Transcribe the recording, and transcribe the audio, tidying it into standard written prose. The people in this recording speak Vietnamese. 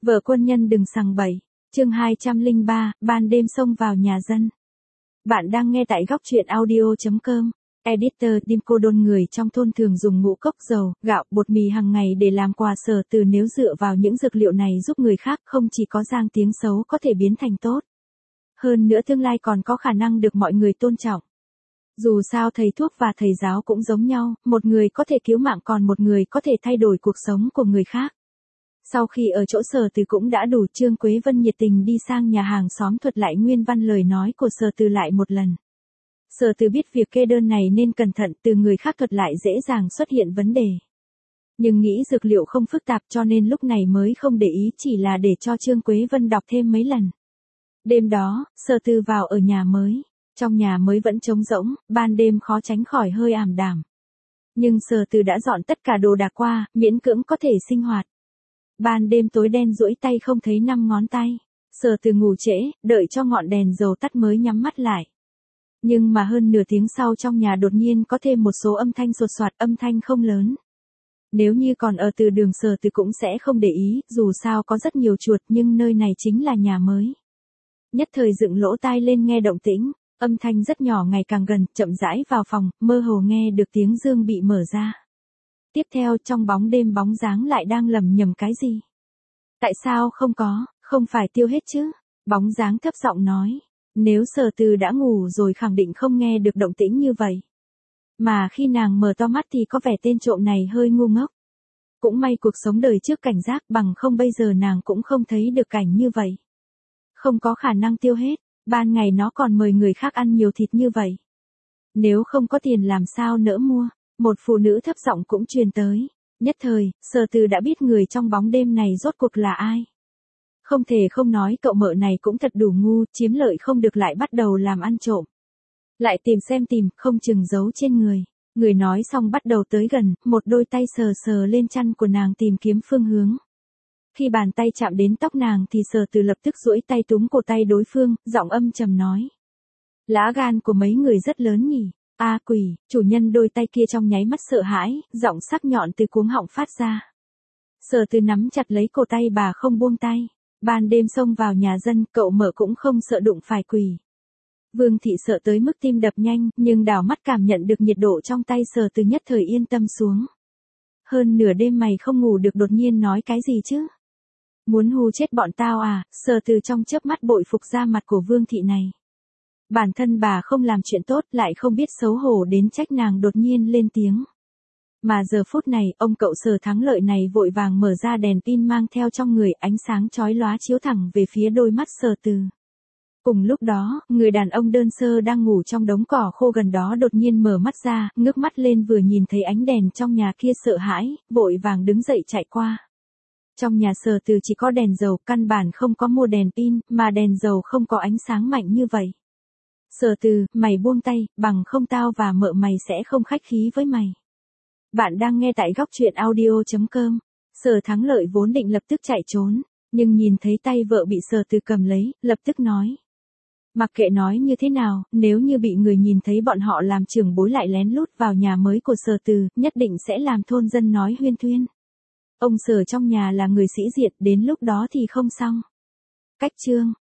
Vợ quân nhân đừng sằng bậy. Chương 203, ban đêm xông vào nhà dân. Bạn đang nghe tại góc truyện audio.com. Editor Dimco đôn người trong thôn thường dùng ngũ cốc dầu, gạo, bột mì hàng ngày để làm quà Sở Từ. Nếu dựa vào những dược liệu này giúp người khác, không chỉ có giang tiếng xấu có thể biến thành tốt. Hơn nữa tương lai còn có khả năng được mọi người tôn trọng. Dù sao thầy thuốc và thầy giáo cũng giống nhau, một người có thể cứu mạng còn một người có thể thay đổi cuộc sống của người khác. Sau khi ở chỗ Sở Từ cũng đã đủ, Trương Quế Vân nhiệt tình đi sang nhà hàng xóm thuật lại nguyên văn lời nói của Sở Từ lại một lần. Sở Từ biết việc kê đơn này nên cẩn thận, từ người khác thuật lại dễ dàng xuất hiện vấn đề. Nhưng nghĩ dược liệu không phức tạp cho nên lúc này mới không để ý, chỉ là để cho Trương Quế Vân đọc thêm mấy lần. Đêm đó, Sở Từ vào ở nhà mới. Trong nhà mới vẫn trống rỗng, ban đêm khó tránh khỏi hơi ảm đạm. Nhưng Sở Từ đã dọn tất cả đồ đạc qua, miễn cưỡng có thể sinh hoạt. Ban đêm tối đen duỗi tay không thấy 5 ngón tay. Sở Từ ngủ trễ, đợi cho ngọn đèn dầu tắt mới nhắm mắt lại. Nhưng mà hơn nửa tiếng sau trong nhà đột nhiên có thêm một số âm thanh sột soạt, âm thanh không lớn. Nếu như còn ở từ đường Sở Từ cũng sẽ không để ý, dù sao có rất nhiều chuột nhưng nơi này chính là nhà mới. Nhất thời dựng lỗ tai lên nghe động tĩnh, âm thanh rất nhỏ ngày càng gần, chậm rãi vào phòng, mơ hồ nghe được tiếng giường bị mở ra. Tiếp theo trong bóng đêm bóng dáng lại đang lầm nhầm cái gì. Tại sao không phải Tiêu hết chứ? Bóng dáng thấp giọng nói. Nếu Sở Từ đã ngủ rồi khẳng định không nghe được động tĩnh như vậy. Mà khi nàng mở to mắt thì có vẻ tên trộm này hơi ngu ngốc. Cũng may cuộc sống đời trước cảnh giác, bằng không bây giờ nàng cũng không thấy được cảnh như vậy. Không có khả năng Tiêu hết, ban ngày nó còn mời người khác ăn nhiều thịt như vậy. Nếu không có tiền làm sao nỡ mua. Một phụ nữ thấp giọng cũng truyền tới. Nhất thời, Sở Từ đã biết người trong bóng đêm này rốt cuộc là ai. Không thể không nói cậu mợ này cũng thật đủ ngu, chiếm lợi không được lại bắt đầu làm ăn trộm. Lại tìm, không chừng giấu trên người. Người nói xong bắt đầu tới gần, một đôi tay sờ sờ lên chăn của nàng tìm kiếm phương hướng. Khi bàn tay chạm đến tóc nàng thì Sở Từ lập tức duỗi tay túm cổ tay đối phương, giọng âm trầm nói. Lá gan của mấy người rất lớn nhỉ. A quỷ, chủ nhân đôi tay kia trong nháy mắt sợ hãi, giọng sắc nhọn từ cuống họng phát ra. Sở Từ nắm chặt lấy cổ tay bà không buông tay. Ban đêm xông vào nhà dân, cậu mở cũng không sợ đụng phải quỷ. Vương thị sợ tới mức tim đập nhanh, nhưng đảo mắt cảm nhận được nhiệt độ trong tay Sở Từ nhất thời yên tâm xuống. Hơn nửa đêm mày không ngủ được đột nhiên nói cái gì chứ? Muốn hù chết bọn tao à? Sở Từ trong chớp mắt bội phục ra mặt của Vương thị này. Bản thân bà không làm chuyện tốt lại không biết xấu hổ đến trách nàng đột nhiên lên tiếng. Mà giờ phút này, ông cậu Sở thắng lợi này vội vàng mở ra đèn pin mang theo trong người, ánh sáng chói lóa chiếu thẳng về phía đôi mắt Sở Từ. Cùng lúc đó, người đàn ông đơn sơ đang ngủ trong đống cỏ khô gần đó đột nhiên mở mắt ra, ngước mắt lên vừa nhìn thấy ánh đèn trong nhà kia sợ hãi, vội vàng đứng dậy chạy qua. Trong nhà Sở Từ chỉ có đèn dầu, căn bản không có mua đèn pin, mà đèn dầu không có ánh sáng mạnh như vậy. Sở Từ, mày buông tay, bằng không tao và mợ mày sẽ không khách khí với mày. Bạn đang nghe tại góc truyện audio.com. Sở thắng lợi vốn định lập tức chạy trốn, nhưng nhìn thấy tay vợ bị Sở Từ cầm lấy, lập tức nói. Mặc kệ nói như thế nào, nếu như bị người nhìn thấy bọn họ làm trưởng bối lại lén lút vào nhà mới của Sở Từ, nhất định sẽ làm thôn dân nói huyên thuyên. Ông Sở trong nhà là người sĩ diện, đến lúc đó thì không xong. Cách chương.